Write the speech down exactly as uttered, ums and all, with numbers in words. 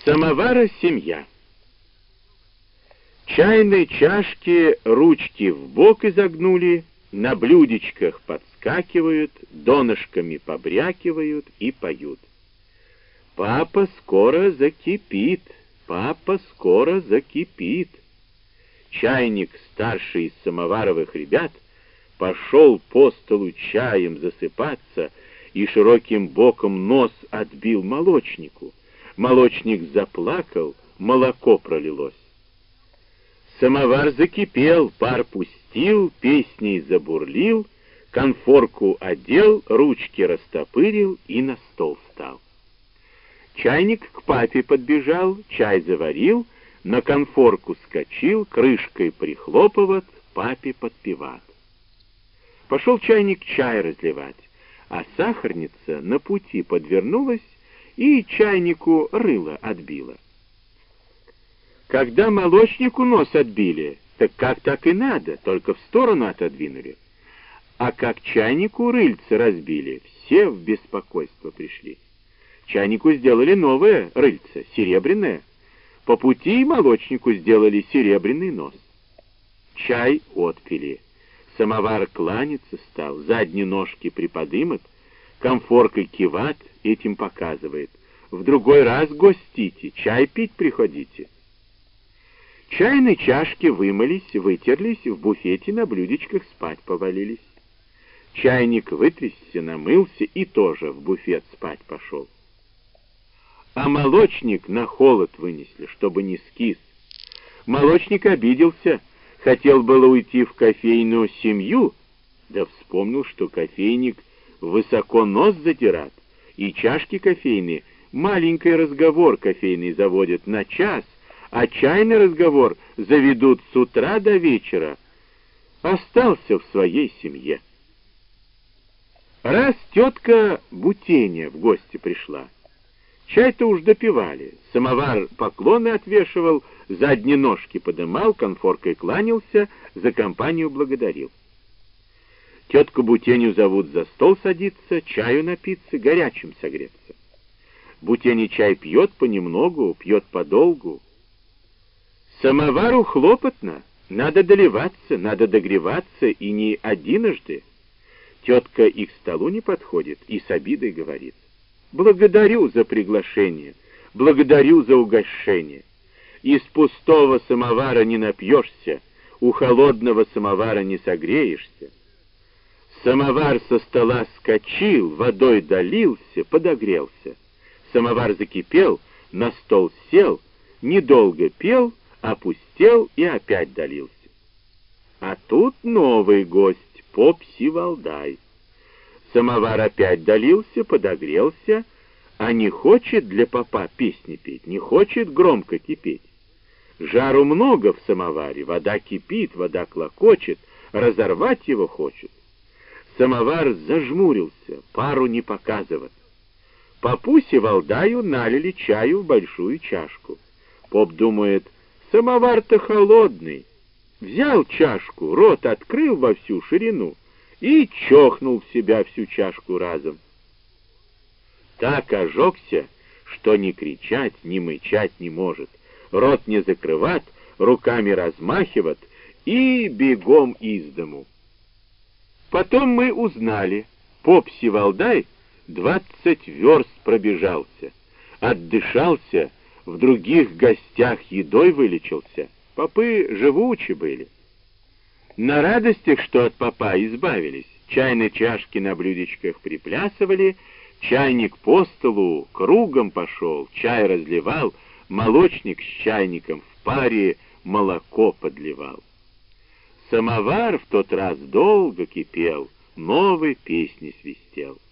Самовара семья. Чайной чашки ручки в бок изогнули, на блюдечках подскакивают, донышками побрякивают и поют. Папа скоро закипит, папа скоро закипит. Чайник, старший из самоваровых ребят, пошел по столу чаем засыпаться и широким боком нос отбил молочнику. Молочник заплакал, молоко пролилось. Самовар закипел, пар пустил, песней забурлил, конфорку одел, ручки растопырил и на стол встал. Чайник к папе подбежал, чай заварил, на конфорку скочил, крышкой прихлопывает, папе подпеват. Пошел чайник чай разливать, а сахарница на пути подвернулась и чайнику рыло отбила. Когда молочнику нос отбили, так как так и надо, только в сторону отодвинули. А как чайнику рыльце разбили, все в беспокойство пришли. Чайнику сделали новое рыльце, серебряное. По пути и молочнику сделали серебряный нос. Чай отпили. Самовар кланяться стал, задние ножки приподымет, конфоркой киват, этим показывает. В другой раз гостите, чай пить приходите. Чайные чашки вымылись, вытерлись, в буфете на блюдечках спать повалились. Чайник вытрясся, намылся и тоже в буфет спать пошел. А молочник на холод вынесли, чтобы не скис. Молочник обиделся, хотел было уйти в кофейную семью, да вспомнил, что кофейник высоко нос задират, и чашки кофейные, маленький разговор кофейный заводят на час, а чайный разговор заведут с утра до вечера. Остался в своей семье. Раз тетка Бутенья в гости пришла, чай-то уж допивали, самовар поклоны отвешивал, задние ножки подымал, конфоркой кланялся, за компанию благодарил. Тетку Бутенью зовут за стол садиться, чаю напиться, горячим согреться. Бутенья чай пьет понемногу, пьет подолгу. Самовару хлопотно, надо доливаться, надо догреваться, и не одиножды. Тетка и к столу не подходит, и с обидой говорит: «Благодарю за приглашение, благодарю за угощение. Из пустого самовара не напьешься, у холодного самовара не согреешься». Самовар со стола скочил, водой долился, подогрелся. Самовар закипел, на стол сел, недолго пел, опустел и опять долился. А тут новый гость, поп Сивалдай. Самовар опять долился, подогрелся, а не хочет для попа песни петь, не хочет громко кипеть. Жару много в самоваре, вода кипит, вода клокочет, разорвать его хочет. Самовар зажмурился, пару не показывает. Попу Сивалдаю налили чаю в большую чашку. Поп думает: самовар-то холодный. Взял чашку, рот открыл во всю ширину и чохнул в себя всю чашку разом. Так ожегся, что ни кричать, ни мычать не может, рот не закрывать, руками размахивать и бегом из дому. Потом мы узнали, поп Сивалдай двадцать верст пробежался, отдышался, в других гостях едой вылечился. Попы живучи были. На радостях, что от попа избавились, чайные чашки на блюдечках приплясывали, чайник по столу кругом пошел, чай разливал, молочник с чайником в паре молоко подливал. Самовар в тот раз долго кипел, новой песни свистел.